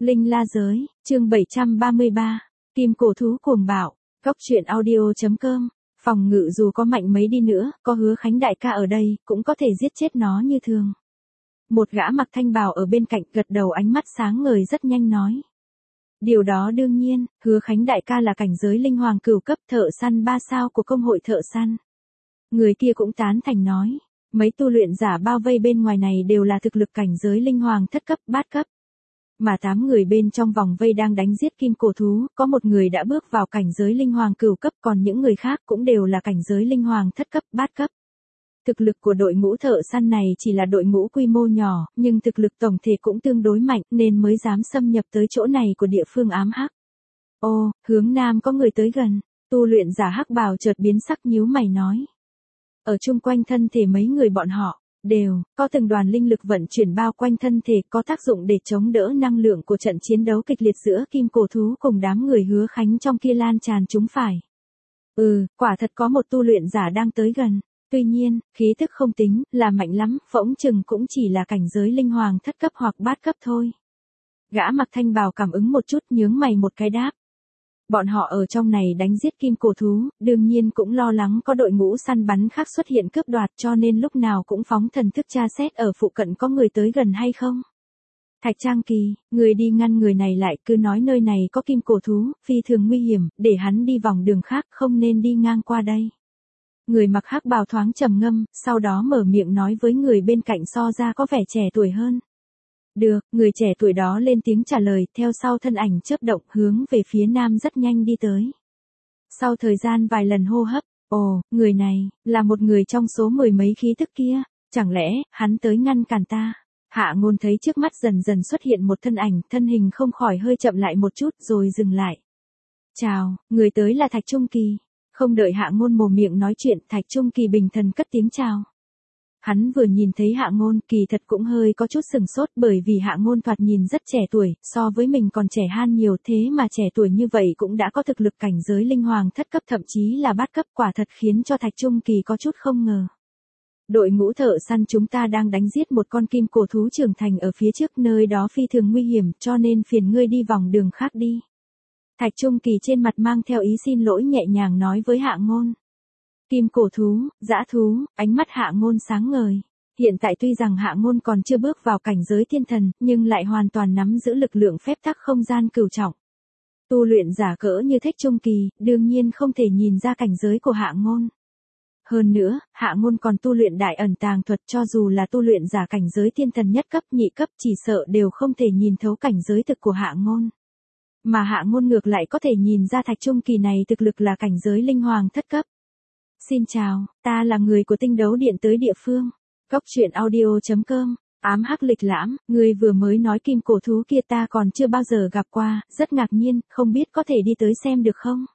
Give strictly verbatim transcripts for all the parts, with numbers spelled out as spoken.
Linh La Giới, chương bảy trăm ba mươi ba, Kim Cổ Thú Cuồng Bạo, Góc Truyện Audio chấm com. Phòng ngự dù có mạnh mấy đi nữa, có Hứa Khánh đại ca ở đây, cũng có thể giết chết nó như thường. Một gã mặc thanh bào ở bên cạnh gật đầu, ánh mắt sáng ngời rất nhanh nói. Điều đó đương nhiên, Hứa Khánh đại ca là cảnh giới linh hoàng cửu cấp, thợ săn ba sao của công hội thợ săn. Người kia cũng tán thành nói, mấy tu luyện giả bao vây bên ngoài này đều là thực lực cảnh giới linh hoàng thất cấp, bát cấp. Mà tám người bên trong vòng vây đang đánh giết kim cổ thú, có một người đã bước vào cảnh giới linh hoàng cửu cấp, còn những người khác cũng đều là cảnh giới linh hoàng thất cấp, bát cấp. Thực lực của đội ngũ thợ săn này chỉ là đội ngũ quy mô nhỏ, nhưng thực lực tổng thể cũng tương đối mạnh nên mới dám xâm nhập tới chỗ này của địa phương ám hắc. Ô, hướng nam có người tới gần, tu luyện giả hắc bào chợt biến sắc nhíu mày nói. Ở chung quanh thân thể mấy người bọn họ, đều có từng đoàn linh lực vận chuyển bao quanh thân thể, có tác dụng để chống đỡ năng lượng của trận chiến đấu kịch liệt giữa kim cổ thú cùng đám người Hứa Khánh trong kia lan tràn chúng phải. Ừ, quả thật có một tu luyện giả đang tới gần. Tuy nhiên, khí tức không tính là mạnh lắm, phỗng chừng cũng chỉ là cảnh giới linh hoàng thất cấp hoặc bát cấp thôi. Gã mặc thanh bào cảm ứng một chút, nhướng mày một cái đáp. Bọn họ ở trong này đánh giết kim cổ thú, đương nhiên cũng lo lắng có đội ngũ săn bắn khác xuất hiện cướp đoạt, cho nên lúc nào cũng phóng thần thức tra xét ở phụ cận có người tới gần hay không. Thạch Trang Kỳ, người đi ngăn người này lại, cứ nói nơi này có kim cổ thú, phi thường nguy hiểm, để hắn đi vòng đường khác, không nên đi ngang qua đây. Người mặc hắc bào thoáng trầm ngâm, sau đó mở miệng nói với người bên cạnh so ra có vẻ trẻ tuổi hơn. Được, người trẻ tuổi đó lên tiếng trả lời, theo sau thân ảnh chớp động hướng về phía nam rất nhanh đi tới. Sau thời gian vài lần hô hấp, ồ, người này, là một người trong số mười mấy khí tức kia, chẳng lẽ, hắn tới ngăn cản ta? Hạ Ngôn thấy trước mắt dần dần xuất hiện một thân ảnh, thân hình không khỏi hơi chậm lại một chút rồi dừng lại. Chào, người tới là Thạch Trung Kỳ. Không đợi Hạ Ngôn mồm miệng nói chuyện, Thạch Trung Kỳ bình thần cất tiếng chào. Hắn vừa nhìn thấy Hạ Ngôn, kỳ thật cũng hơi có chút sừng sốt, bởi vì Hạ Ngôn thoạt nhìn rất trẻ tuổi, so với mình còn trẻ han nhiều, thế mà trẻ tuổi như vậy cũng đã có thực lực cảnh giới linh hoàng thất cấp, thậm chí là bát cấp, quả thật khiến cho Thạch Trung Kỳ có chút không ngờ. Đội ngũ thợ săn chúng ta đang đánh giết một con kim cổ thú trưởng thành ở phía trước, nơi đó phi thường nguy hiểm, cho nên phiền ngươi đi vòng đường khác đi. Thạch Trung Kỳ trên mặt mang theo ý xin lỗi nhẹ nhàng nói với Hạ Ngôn. Kim cổ thú, dã thú, ánh mắt Hạ Ngôn sáng ngời. Hiện tại tuy rằng Hạ Ngôn còn chưa bước vào cảnh giới thiên thần, nhưng lại hoàn toàn nắm giữ lực lượng phép tắc không gian cửu trọng. Tu luyện giả cỡ như Thạch Trung Kỳ, đương nhiên không thể nhìn ra cảnh giới của Hạ Ngôn. Hơn nữa, Hạ Ngôn còn tu luyện đại ẩn tàng thuật, cho dù là tu luyện giả cảnh giới thiên thần nhất cấp, nhị cấp, chỉ sợ đều không thể nhìn thấu cảnh giới thực của Hạ Ngôn. Mà Hạ Ngôn ngược lại có thể nhìn ra Thạch Trung Kỳ này thực lực là cảnh giới linh hoàng thất cấp. Xin chào, ta là người của Tinh Đấu Điện tới địa phương. Góc Truyện Audio chấm com. Ám hắc lịch lãm, người vừa mới nói kim cổ thú kia ta còn chưa bao giờ gặp qua, rất ngạc nhiên, không biết có thể đi tới xem được không?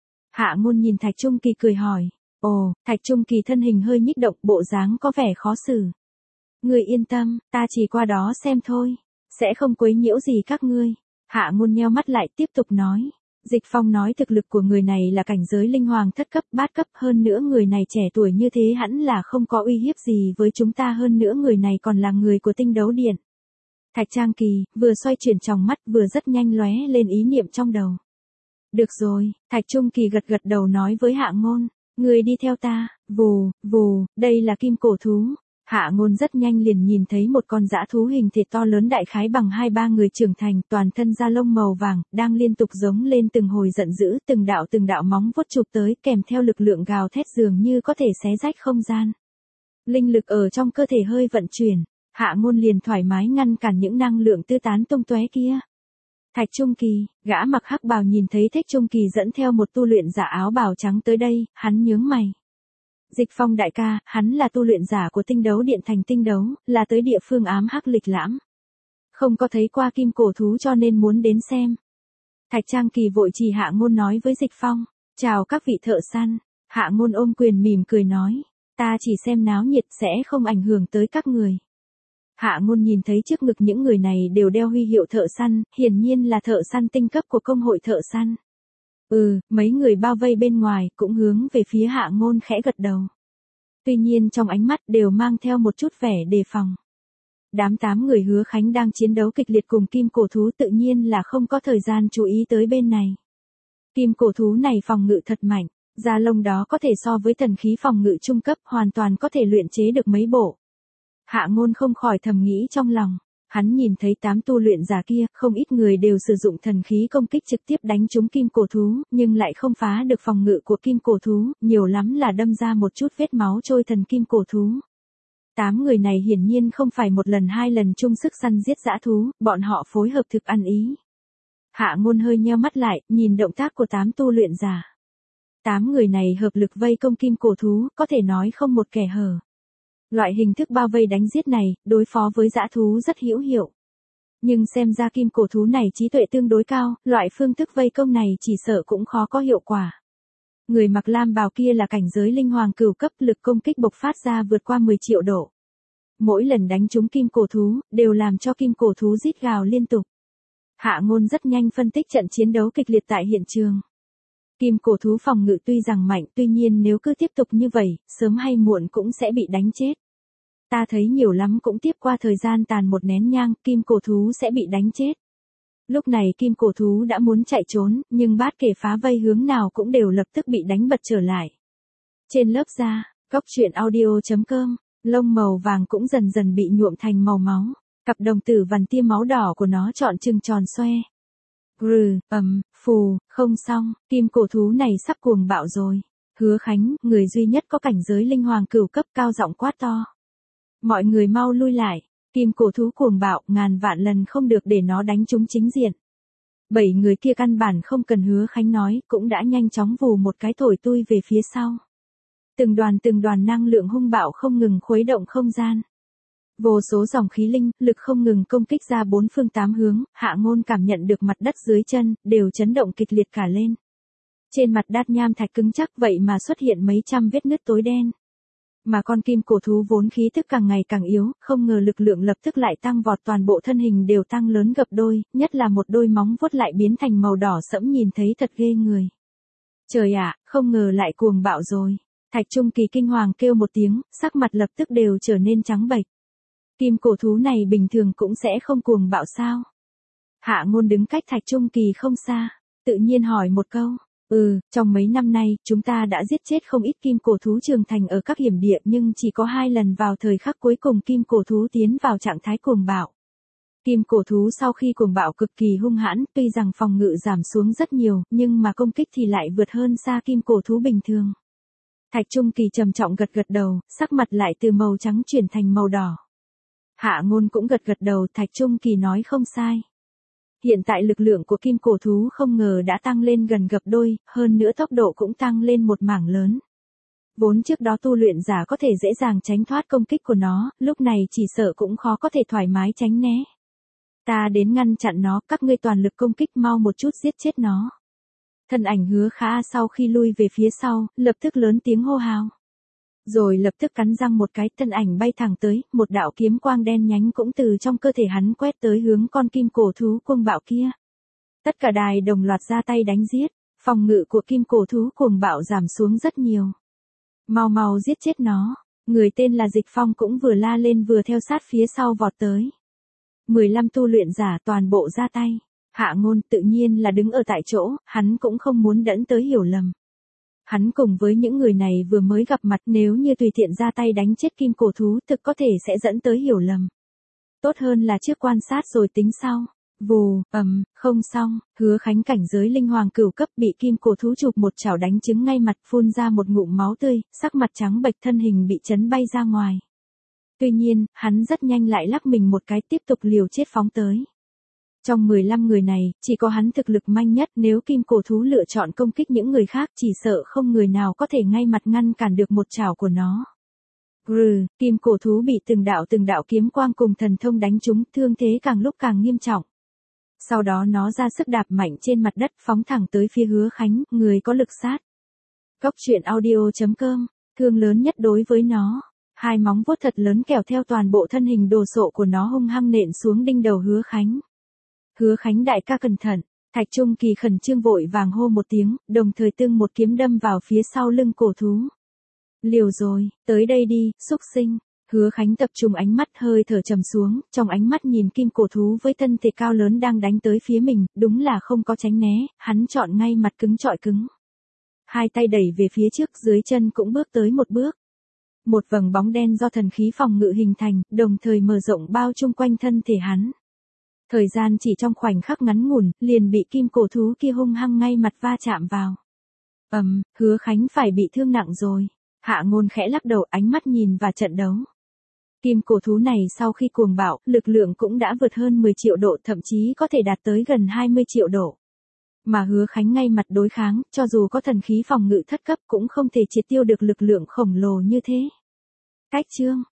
Hạ Ngôn nhìn Thạch Trung Kỳ cười hỏi. Ồ, Thạch Trung Kỳ thân hình hơi nhích động, bộ dáng có vẻ khó xử. Người yên tâm, ta chỉ qua đó xem thôi, sẽ không quấy nhiễu gì các ngươi. Hạ Ngôn nheo mắt lại tiếp tục nói. Dịch Phong nói thực lực của người này là cảnh giới linh hoàng thất cấp, bát cấp, hơn nữa người này trẻ tuổi như thế hẳn là không có uy hiếp gì với chúng ta, hơn nữa người này còn là người của Tinh Đấu Điện. Thạch Trang Kỳ vừa xoay chuyển tròng mắt vừa rất nhanh lóe lên ý niệm trong đầu. Được rồi, Thạch Trung Kỳ gật gật đầu nói với Hạ Ngôn. Người đi theo ta, vù, vù, đây là kim cổ thú. Hạ Ngôn rất nhanh liền nhìn thấy một con dã thú hình thể to lớn đại khái bằng hai ba người trưởng thành, toàn thân da lông màu vàng, đang liên tục giống lên từng hồi giận dữ, từng đạo từng đạo móng vuốt chụp tới, kèm theo lực lượng gào thét dường như có thể xé rách không gian. Linh lực ở trong cơ thể hơi vận chuyển, Hạ Ngôn liền thoải mái ngăn cản những năng lượng tư tán tung tóe kia. Thạch Trung Kỳ, gã mặc hắc bào nhìn thấy Thạch Trung Kỳ dẫn theo một tu luyện giả áo bào trắng tới đây, hắn nhướng mày. Dịch Phong đại ca, hắn là tu luyện giả của Tinh Đấu Điện thành Tinh Đấu, là tới địa phương ám hắc lịch lãm. Không có thấy qua kim cổ thú cho nên muốn đến xem. Thạch Trang Kỳ vội chỉ Hạ Ngôn nói với Dịch Phong. Chào các vị thợ săn. Hạ Ngôn ôm quyền mỉm cười nói. Ta chỉ xem náo nhiệt sẽ không ảnh hưởng tới các người. Hạ Ngôn nhìn thấy trước ngực những người này đều đeo huy hiệu thợ săn, hiển nhiên là thợ săn tinh cấp của công hội thợ săn. Ừ, mấy người bao vây bên ngoài cũng hướng về phía Hạ Ngôn khẽ gật đầu. Tuy nhiên trong ánh mắt đều mang theo một chút vẻ đề phòng. Đám tám người Hứa Khánh đang chiến đấu kịch liệt cùng kim cổ thú tự nhiên là không có thời gian chú ý tới bên này. Kim cổ thú này phòng ngự thật mạnh, da lông đó có thể so với thần khí phòng ngự trung cấp, hoàn toàn có thể luyện chế được mấy bộ. Hạ Ngôn không khỏi thầm nghĩ trong lòng, hắn nhìn thấy tám tu luyện giả kia, không ít người đều sử dụng thần khí công kích trực tiếp đánh trúng kim cổ thú, nhưng lại không phá được phòng ngự của kim cổ thú, nhiều lắm là đâm ra một chút vết máu trôi thần kim cổ thú. Tám người này hiển nhiên không phải một lần hai lần chung sức săn giết dã thú, bọn họ phối hợp thực ăn ý. Hạ Ngôn hơi nheo mắt lại, nhìn động tác của tám tu luyện giả. Tám người này hợp lực vây công kim cổ thú, có thể nói không một kẻ hở. Loại hình thức bao vây đánh giết này, đối phó với dã thú rất hữu hiệu. Nhưng xem ra kim cổ thú này trí tuệ tương đối cao, loại phương thức vây công này chỉ sợ cũng khó có hiệu quả. Người mặc lam bào kia là cảnh giới linh hoàng cửu cấp, lực công kích bộc phát ra vượt qua mười triệu độ. Mỗi lần đánh trúng kim cổ thú, đều làm cho kim cổ thú rít gào liên tục. Hạ Ngôn rất nhanh phân tích trận chiến đấu kịch liệt tại hiện trường. Kim cổ thú phòng ngự tuy rằng mạnh, tuy nhiên nếu cứ tiếp tục như vậy, sớm hay muộn cũng sẽ bị đánh chết. Ta thấy nhiều lắm cũng tiếp qua thời gian tàn một nén nhang, kim cổ thú sẽ bị đánh chết. Lúc này kim cổ thú đã muốn chạy trốn, nhưng bát kể phá vây hướng nào cũng đều lập tức bị đánh bật trở lại. Trên lớp da, góc truyện audio chấm com, lông màu vàng cũng dần dần bị nhuộm thành màu máu. Cặp đồng tử vằn tia máu đỏ của nó trọn trừng tròn xoe. Rừ, ầm, phù, không xong, kim cổ thú này sắp cuồng bạo rồi. Hứa Khánh, người duy nhất có cảnh giới linh hoàng cửu cấp, cao giọng quát to. Mọi người mau lui lại, kim cổ thú cuồng bạo, ngàn vạn lần không được để nó đánh trúng chính diện. Bảy người kia căn bản không cần Hứa Khánh nói, cũng đã nhanh chóng vù một cái thổi tui về phía sau. Từng đoàn từng đoàn năng lượng hung bạo không ngừng khuấy động không gian. Vô số dòng khí linh, lực không ngừng công kích ra bốn phương tám hướng, Hạ Ngôn cảm nhận được mặt đất dưới chân, đều chấn động kịch liệt cả lên. Trên mặt đát nham thạch cứng chắc vậy mà xuất hiện mấy trăm vết nứt tối đen. Mà con kim cổ thú vốn khí tức càng ngày càng yếu, không ngờ lực lượng lập tức lại tăng vọt, toàn bộ thân hình đều tăng lớn gấp đôi, nhất là một đôi móng vuốt lại biến thành màu đỏ sẫm, nhìn thấy thật ghê người. Trời ạ, không ngờ lại cuồng bạo rồi. Thạch Trung Kỳ kinh hoàng kêu một tiếng, sắc mặt lập tức đều trở nên trắng bệch. Kim cổ thú này bình thường cũng sẽ không cuồng bạo sao? Hạ Ngôn đứng cách Thạch Trung Kỳ không xa, tự nhiên hỏi một câu. Ừ, trong mấy năm nay, chúng ta đã giết chết không ít kim cổ thú trưởng thành ở các hiểm địa, nhưng chỉ có hai lần vào thời khắc cuối cùng kim cổ thú tiến vào trạng thái cuồng bạo. Kim cổ thú sau khi cuồng bạo cực kỳ hung hãn, tuy rằng phòng ngự giảm xuống rất nhiều, nhưng mà công kích thì lại vượt hơn xa kim cổ thú bình thường. Thạch Trung Kỳ trầm trọng gật gật đầu, sắc mặt lại từ màu trắng chuyển thành màu đỏ. Hạ Ngôn cũng gật gật đầu, Thạch Trung Kỳ nói không sai. Hiện tại lực lượng của kim cổ thú không ngờ đã tăng lên gần gấp đôi, hơn nữa tốc độ cũng tăng lên một mảng lớn. Vốn trước đó tu luyện giả có thể dễ dàng tránh thoát công kích của nó, lúc này chỉ sợ cũng khó có thể thoải mái tránh né. Ta đến ngăn chặn nó, các ngươi toàn lực công kích, mau một chút giết chết nó. Thân ảnh Hứa Khả sau khi lui về phía sau, lập tức lớn tiếng hô hào. Rồi lập tức cắn răng một cái, thân ảnh bay thẳng tới, một đạo kiếm quang đen nhánh cũng từ trong cơ thể hắn quét tới hướng con kim cổ thú cuồng bạo kia. Tất cả đài đồng loạt ra tay đánh giết, phòng ngự của kim cổ thú cuồng bạo giảm xuống rất nhiều. Mau mau giết chết nó, người tên là Dịch Phong cũng vừa la lên vừa theo sát phía sau vọt tới. mười lăm tu luyện giả toàn bộ ra tay, Hạ Ngôn tự nhiên là đứng ở tại chỗ, hắn cũng không muốn dẫn tới hiểu lầm. Hắn cùng với những người này vừa mới gặp mặt, nếu như tùy tiện ra tay đánh chết kim cổ thú thực có thể sẽ dẫn tới hiểu lầm. Tốt hơn là trước quan sát rồi tính sau. Vù, ầm, không xong, Hứa Khánh cảnh giới linh hoàng cửu cấp bị kim cổ thú chụp một chảo đánh trúng ngay mặt, phun ra một ngụm máu tươi, sắc mặt trắng bệch, thân hình bị chấn bay ra ngoài. Tuy nhiên, hắn rất nhanh lại lắc mình một cái, tiếp tục liều chết phóng tới. Trong mười lăm người này, chỉ có hắn thực lực manh nhất, nếu kim cổ thú lựa chọn công kích những người khác chỉ sợ không người nào có thể ngay mặt ngăn cản được một chảo của nó. Rừ, kim cổ thú bị từng đạo từng đạo kiếm quang cùng thần thông đánh trúng, thương thế càng lúc càng nghiêm trọng. Sau đó nó ra sức đạp mạnh trên mặt đất, phóng thẳng tới phía Hứa Khánh, người có lực sát. Góc truyện audio chấm com, thương lớn nhất đối với nó. Hai móng vuốt thật lớn kéo theo toàn bộ thân hình đồ sộ của nó hung hăng nện xuống đinh đầu Hứa Khánh. Hứa Khánh đại ca cẩn thận, Thạch Trung Kỳ khẩn trương vội vàng hô một tiếng, đồng thời tương một kiếm đâm vào phía sau lưng cổ thú. Liều rồi, tới đây đi, xúc sinh. Hứa Khánh tập trung ánh mắt hơi thở trầm xuống, trong ánh mắt nhìn kim cổ thú với thân thể cao lớn đang đánh tới phía mình, đúng là không có tránh né, hắn chọn ngay mặt cứng trọi cứng. Hai tay đẩy về phía trước, dưới chân cũng bước tới một bước. Một vầng bóng đen do thần khí phòng ngự hình thành, đồng thời mở rộng bao chung quanh thân thể hắn. Thời gian chỉ trong khoảnh khắc ngắn ngủn, liền bị kim cổ thú kia hung hăng ngay mặt va chạm vào. Ầm, um, Hứa Khánh phải bị thương nặng rồi. Hạ Ngôn khẽ lắc đầu, ánh mắt nhìn vào trận đấu. Kim cổ thú này sau khi cuồng bạo, lực lượng cũng đã vượt hơn mười triệu độ, thậm chí có thể đạt tới gần hai mươi triệu độ. Mà Hứa Khánh ngay mặt đối kháng, cho dù có thần khí phòng ngự thất cấp cũng không thể triệt tiêu được lực lượng khổng lồ như thế. Cách chương